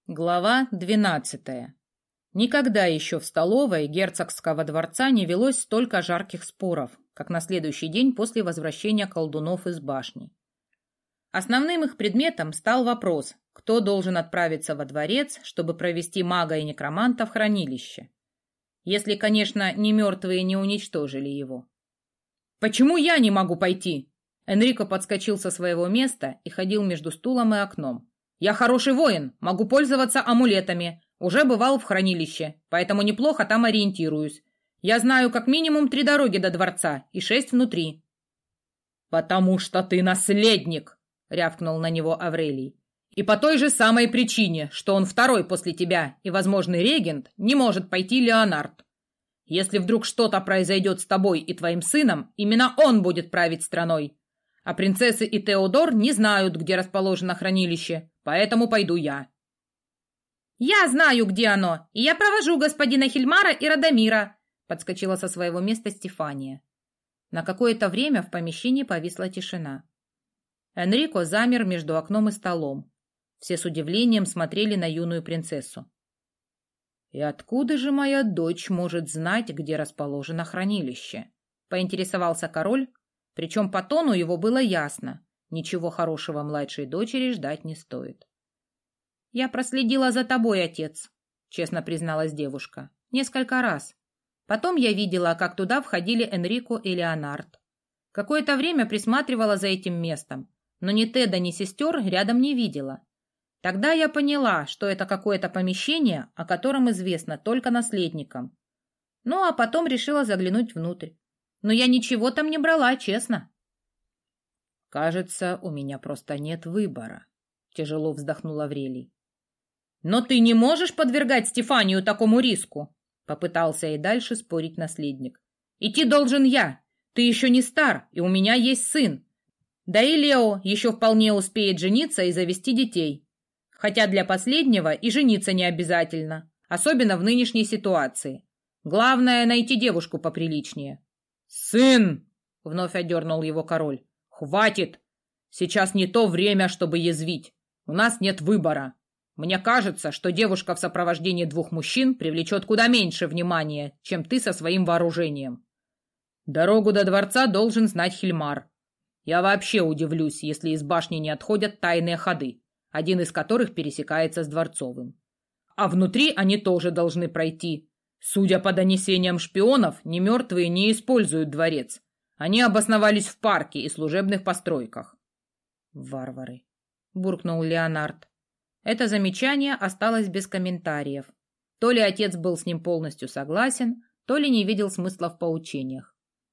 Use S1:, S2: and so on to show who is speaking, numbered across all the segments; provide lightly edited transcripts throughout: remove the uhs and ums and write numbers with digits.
S1: Глава 12. Никогда еще в столовой герцогского дворца не велось столько жарких споров, как на следующий день после возвращения колдунов из башни. Основным их предметом стал вопрос, кто должен отправиться во дворец, чтобы провести мага и некроманта в хранилище. Если, конечно, не мертвые не уничтожили его. «Почему я не могу пойти?» Энрико подскочил со своего места и ходил между стулом и окном. «Я хороший воин, могу пользоваться амулетами. Уже бывал в хранилище, поэтому неплохо там ориентируюсь. Я знаю как минимум 3 дороги до дворца и 6 внутри». «Потому что ты наследник!» — рявкнул на него Аврелий. «И по той же самой причине, что он второй после тебя и возможный регент, не может пойти Леонард. Если вдруг что-то произойдет с тобой и твоим сыном, именно он будет править страной. А принцессы и Теодор не знают, где расположено хранилище, поэтому пойду я».
S2: «Я знаю, где оно, и я провожу господина Хильмара и Радомира», подскочила со своего места Стефания.
S1: На какое-то время в помещении повисла тишина. Энрико замер между окном и столом. Все с удивлением смотрели на юную принцессу. «И откуда же моя дочь может знать, где расположено хранилище?» — поинтересовался король, причем по тону его было ясно. Ничего хорошего младшей дочери ждать не стоит. «Я проследила за тобой, отец», — честно призналась девушка. «Несколько раз. Потом я видела, как туда входили Энрико и Леонард. Какое-то время присматривала за этим местом, но ни Теда, ни сестер рядом не видела. Тогда я поняла, что это какое-то помещение, о котором известно только наследникам. Ну, а потом решила заглянуть внутрь. Но я ничего там не брала, честно». «Кажется, у меня просто нет выбора», — тяжело вздохнул Аврелий. «Но ты не можешь подвергать Стефанию такому риску», — попытался и дальше спорить наследник. «Идти должен я. Ты еще не стар, и у меня есть сын. Да и Лео еще вполне успеет жениться и завести детей. Хотя для последнего и жениться не обязательно, особенно в нынешней ситуации. Главное — найти девушку поприличнее». «Сын!» — вновь одернул его король. «Хватит! Сейчас не то время, чтобы язвить. У нас нет выбора. Мне кажется, что девушка в сопровождении 2 мужчин привлечет куда меньше внимания, чем ты со своим вооружением. Дорогу до дворца должен знать Хильмар. Я вообще удивлюсь, если из башни не отходят тайные ходы, один из которых пересекается с Дворцовым. А внутри они тоже должны пройти. Судя по донесениям шпионов, немертвые не используют дворец. Они обосновались в парке и служебных постройках». «Варвары», — буркнул Леонард. Это замечание осталось без комментариев. То ли отец был с ним полностью согласен, то ли не видел смысла в поучениях.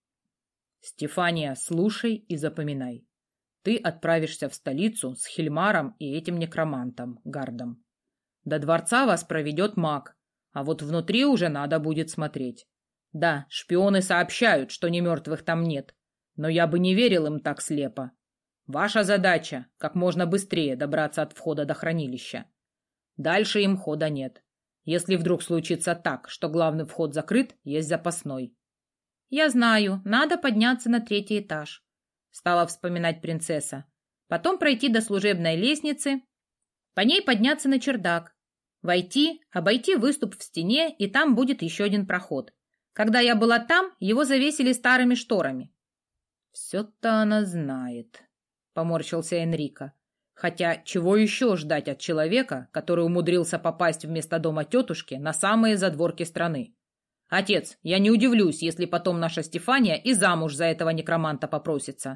S1: «Стефания, слушай и запоминай. Ты отправишься в столицу с Хильмаром и этим некромантом, Гардом. До дворца вас проведет маг, а вот внутри уже надо будет смотреть. Да, шпионы сообщают, что немертвых там нет, но я бы не верил им так слепо. Ваша задача — как можно быстрее добраться от входа до хранилища. Дальше им хода нет. Если вдруг случится так, что главный вход закрыт, есть запасной».
S2: «Я знаю, надо подняться на 3-й этаж», — стала вспоминать принцесса. «Потом пройти до служебной лестницы, по ней подняться на чердак, войти, обойти выступ в стене, и там будет еще один проход. Когда я была там, его завесили старыми шторами».
S1: «Все-то она знает», — поморщился Энрико. «Хотя чего еще ждать от человека, который умудрился попасть вместо дома тетушки на самые задворки страны? Отец, я не удивлюсь, если потом наша Стефания и замуж за этого некроманта попросится».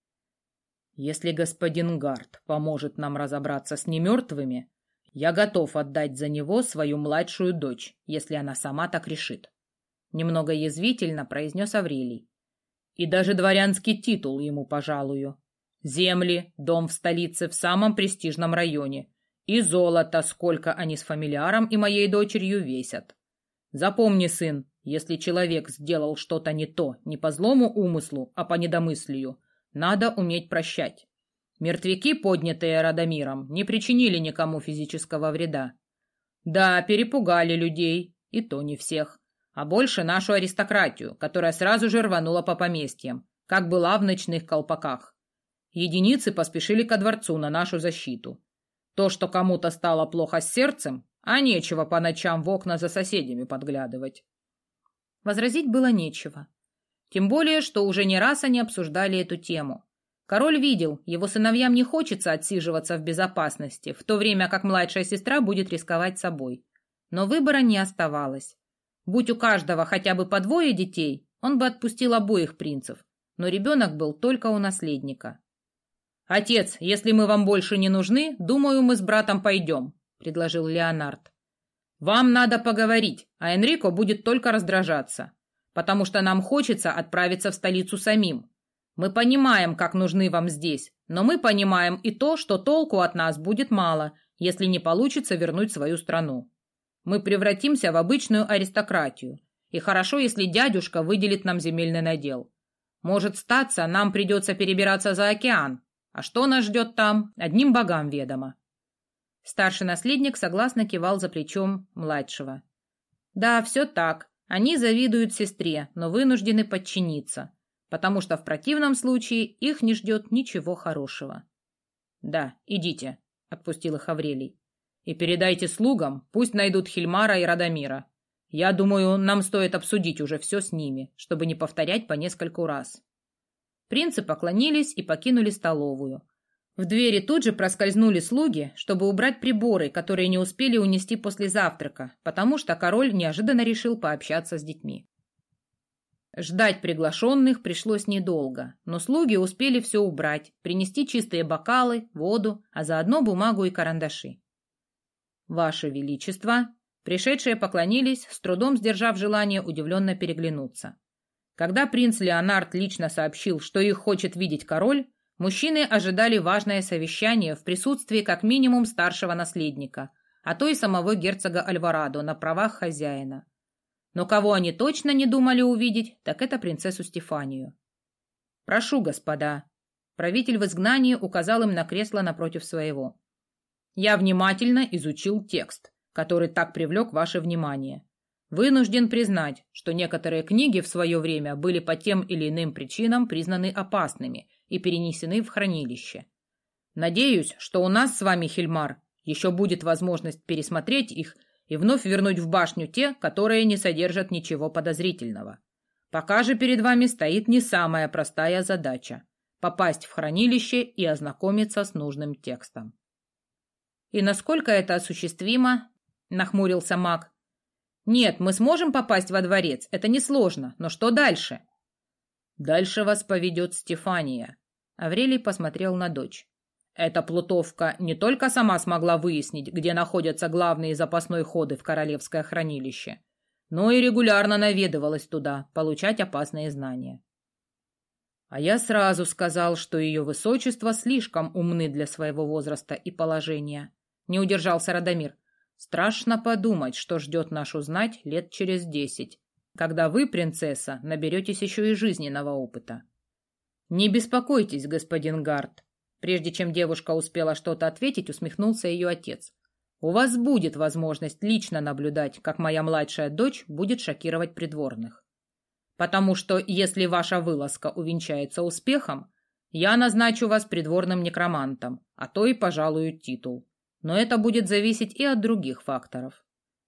S1: «Если господин Гард поможет нам разобраться с немертвыми, я готов отдать за него свою младшую дочь, если она сама так решит», — немного язвительно произнес Аврелий. «И даже дворянский титул ему пожалую. Земли, дом в столице в самом престижном районе. И золото, сколько они с фамилиаром и моей дочерью весят. Запомни, сын, если человек сделал что-то не то, не по злому умыслу, а по недомыслию, надо уметь прощать. Мертвяки, поднятые Радомиром, не причинили никому физического вреда. Да, перепугали людей, и то не всех, а больше нашу аристократию, которая сразу же рванула по поместьям, как была в ночных колпаках. Единицы поспешили ко дворцу на нашу защиту. То, что кому-то стало плохо с сердцем, а нечего по ночам в окна за соседями подглядывать.
S2: Возразить было нечего. Тем более, что уже не раз они обсуждали эту тему. Король видел, его сыновьям не хочется отсиживаться в безопасности, в то время как младшая сестра будет рисковать собой. Но выбора не оставалось. Будь у каждого хотя бы по 2 детей, он бы отпустил обоих принцев, но ребенок был только у наследника.
S1: «Отец, если мы вам больше не нужны, думаю, мы с братом пойдем», — предложил Леонард. «Вам надо поговорить, а Энрико будет только раздражаться, потому что нам хочется отправиться в столицу самим. Мы понимаем, как нужны вам здесь, но мы понимаем и то, что толку от нас будет мало, если не получится вернуть свою страну. Мы превратимся в обычную аристократию, и хорошо, если дядюшка выделит нам земельный надел. Может статься, нам придется перебираться за океан, а что нас ждет там, одним богам ведомо».
S2: Старший наследник согласно кивал за плечом младшего. Да, все так. Они завидуют сестре, но вынуждены подчиниться, потому что в противном случае их не ждет ничего хорошего.
S1: «Да, идите», — отпустил их Аврелий. «И передайте слугам, пусть найдут Хильмара и Радомира. Я думаю, нам стоит обсудить уже все с ними, чтобы не повторять по нескольку раз».
S2: Принцы поклонились и покинули столовую. В двери тут же проскользнули слуги, чтобы убрать приборы, которые не успели унести после завтрака, потому что король неожиданно решил пообщаться с детьми. Ждать приглашенных пришлось недолго, но слуги успели все убрать, принести чистые бокалы, воду, а заодно бумагу и карандаши. «Ваше Величество!» Пришедшие поклонились, с трудом сдержав желание удивленно переглянуться. Когда принц Леонард лично сообщил, что их хочет видеть король, мужчины ожидали важное совещание в присутствии как минимум старшего наследника, а то и самого герцога Альварадо на правах хозяина. Но кого они точно не думали увидеть, так это принцессу Стефанию. «Прошу, господа». Правитель в изгнании указал им на кресло напротив своего. «Я внимательно изучил текст, который так привлек ваше внимание. Вынужден признать, что некоторые книги в свое время были по тем или иным причинам признаны опасными и перенесены в хранилище. Надеюсь, что у нас с вами, Хильмар, еще будет возможность пересмотреть их и вновь вернуть в башню те, которые не содержат ничего подозрительного. Пока же перед вами стоит не самая простая задача – попасть в хранилище и ознакомиться с нужным текстом». «И насколько это осуществимо?» – нахмурился маг. «Нет, мы сможем попасть во дворец, это несложно, но что дальше?» «Дальше вас поведет Стефания», — Аврелий посмотрел на дочь. «Эта плутовка не только сама смогла выяснить, где находятся главные запасные ходы в королевское хранилище, но и регулярно наведывалась туда, получать опасные знания». «А я сразу сказал, что ее высочество слишком умны для своего возраста и положения», — не удержался Радомир. «Страшно подумать, что ждет нашу знать лет через 10, когда вы, принцесса, наберетесь еще и жизненного опыта». «Не беспокойтесь, господин Гард». Прежде чем девушка успела что-то ответить, усмехнулся ее отец. «У вас будет возможность лично наблюдать, как моя младшая дочь будет шокировать придворных. Потому что, если ваша вылазка увенчается успехом, я назначу вас придворным некромантом, а то и пожалую титул. Но это будет зависеть и от других факторов».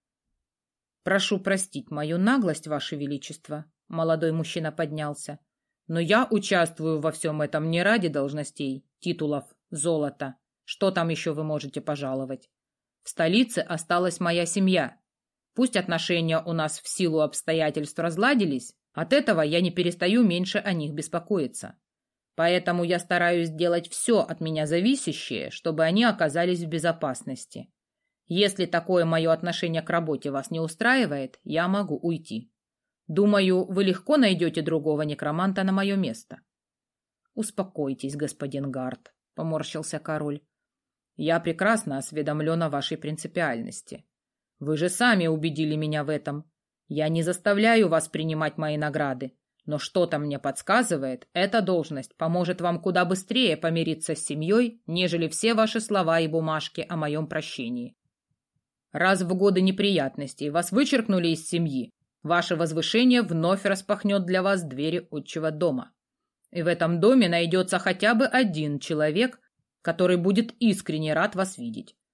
S2: «Прошу простить мою наглость, Ваше Величество», — молодой мужчина поднялся. «Но я участвую во всем этом не ради должностей, титулов, золота. Что там еще вы можете пожаловать? В столице осталась моя семья. Пусть отношения у нас в силу обстоятельств разладились, от этого я не перестаю меньше о них беспокоиться. Поэтому я стараюсь делать все от меня зависящее, чтобы они оказались в безопасности. Если такое мое отношение к работе вас не устраивает, я могу уйти. Думаю, вы легко найдете другого некроманта на мое место». «Успокойтесь, господин Гард», — поморщился король. «Я прекрасно осведомлен о вашей принципиальности. Вы же сами убедили меня в этом. Я не заставляю вас принимать мои награды. Но что-то мне подсказывает, эта должность поможет вам куда быстрее помириться с семьей, нежели все ваши слова и бумажки о моем прощении. Раз в годы неприятностей вас вычеркнули из семьи, ваше возвышение вновь распахнет для вас двери отчего дома. И в этом доме найдется хотя бы один человек, который будет искренне рад вас видеть.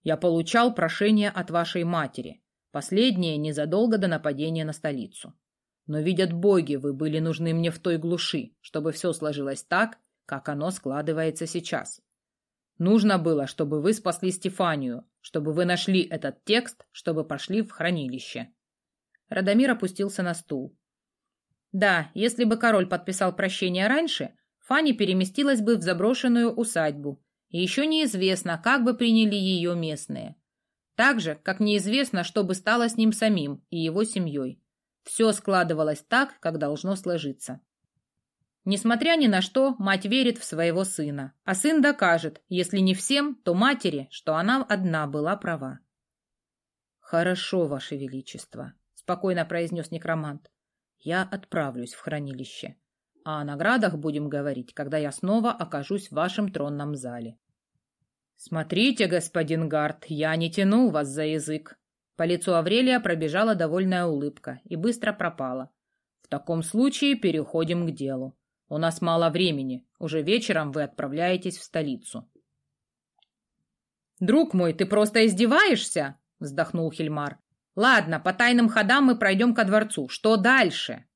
S1: Я получал прошение от вашей матери, последнее незадолго до нападения на столицу. Но, видят боги, вы были нужны мне в той глуши, чтобы все сложилось так, как оно складывается сейчас. Нужно было, чтобы вы спасли Стефанию, чтобы вы нашли этот текст, чтобы пошли в хранилище.
S2: Радомир опустился на стул. Да, если бы король подписал прощение раньше, Фанни переместилась бы в заброшенную усадьбу, и еще неизвестно, как бы приняли ее местные. Так же, как неизвестно, что бы стало с ним самим и его семьей. Все складывалось так, как должно сложиться. Несмотря ни на что, мать верит в своего сына, а сын докажет, если не всем, то матери, что она одна была права. «Хорошо, Ваше Величество», — спокойно произнес некромант. «Я отправлюсь в хранилище. А о наградах будем говорить, когда я снова окажусь в вашем тронном зале».
S1: «Смотрите, господин Гард, я не тянул вас за язык». По лицу Аврелия пробежала довольная улыбка и быстро пропала. «В таком случае переходим к делу. У нас мало времени. Уже вечером вы отправляетесь в столицу».
S2: «Друг мой, ты просто издеваешься?» — вздохнул Хильмар. «Ладно, по тайным ходам мы пройдем ко дворцу. Что дальше?»